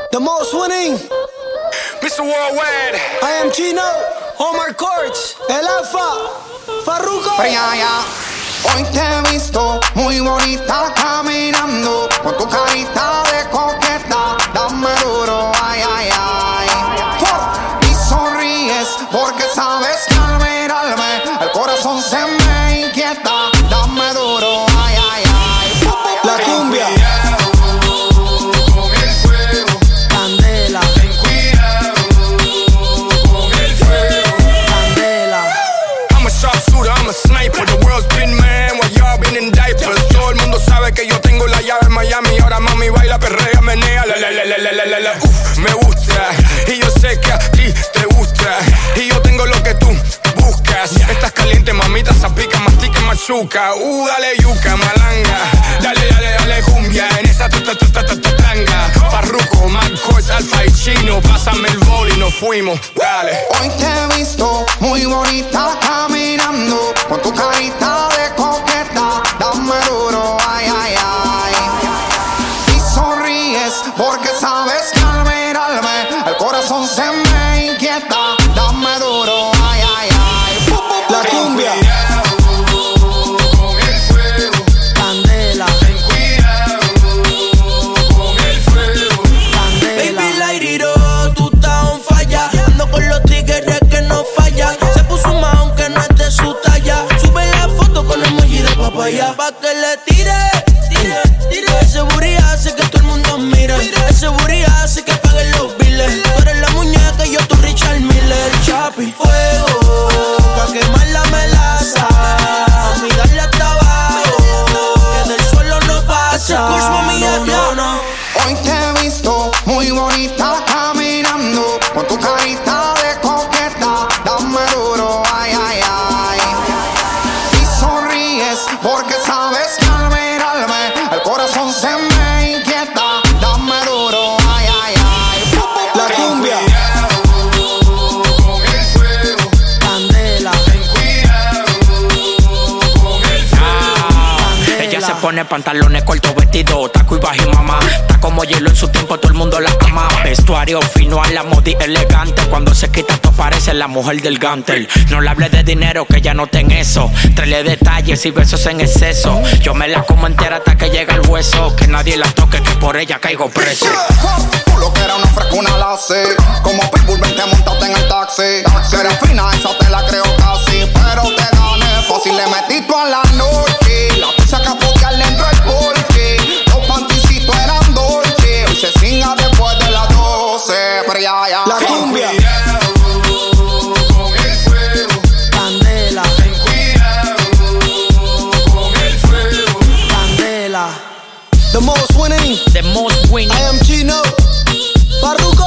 The most winning Mr. Worldwide. I am Chino, Omar Courts, El Alfa, Farruko. Hoy te he visto muy bonita caminando, con tu carita de coqueta, dame duro, ay, ay, ay. Y sonríes porque sabes que al mirarme el corazón se me inquieta, dame duro, ay, ay, ay. La cumbia. Sabe que yo tengo la llave en Miami. Ahora mami baila, perrea, menea, me gusta. Y yo sé que a ti te gusta. Y yo tengo lo que tú buscas. Estás caliente, mamita, zapica, mastica, machuca. Dale yuca, malanga. Dale cumbia. En esa tanga. Farruko, Marcos, Alfa y Chino. Pásame el bol y nos fuimos. Dale. Hoy te he visto muy bonita caminando, con tu carita de coqueta, dame duro, ay, ay, ay. Y sonríes porque sabes que al mirarme el corazón se me inquieta, dame duro, ay, ay, ay. La cumbia. Con el fuego. Candela. Ten cuidado con el fuego. Candela. Baby, Lairiro, tú estás on falla. Ando con los tigres que no falla. Se puso un mahón que no es de su talla. Sube la foto con emoji de papaya. Pa' que le tire. Ese booty hace que todo el mundo mire. Ese booty hace que paguen los biles. Tú eres la muñeca y yo tu Richard Miller. Chapi, fuego, pa' quemar la melaza. Mami, dale hasta abajo, que del suelo no pasa. No. Hoy te he visto muy bonita caminando, con tu carita de coqueta, dame duro, ay, ay, ay. Y sonríes porque sabes que al mirarme el corazón se me inquieta, dame duro, ay, ay, ay. La cumbia. Con el fuego. Candela. Ten cuidado con el fuego. Ella se pone pantalones cortos, vestido, taco y bajo y mamá. Está como hielo en su tiempo, todo el mundo la ama. Vestuario fino a la modi elegante. Cuando se quita esto parece la mujer del Gantel. No le hable de dinero que ya no ten eso. Tráele detalles y besos en exceso. Yo me la como entera hasta que llega el hueso. Que nadie la toque, que por ella caigo preso. Tú lo que era una frescuna la sé. Como Pitbull, vente, montate en el taxi. Que eres fina, esa te la creo casi. Pero te gané fácil, le metí toda la noche. La pizza que podía le entró el porche. Los panticitos eran dolce. Hoy se cinga después de las 12. Pero ya. La cumbia. Con el fuego. Candela. Ten cuidado con el fuego. Candela. The most winning The most winning. I am Chino, Farruko.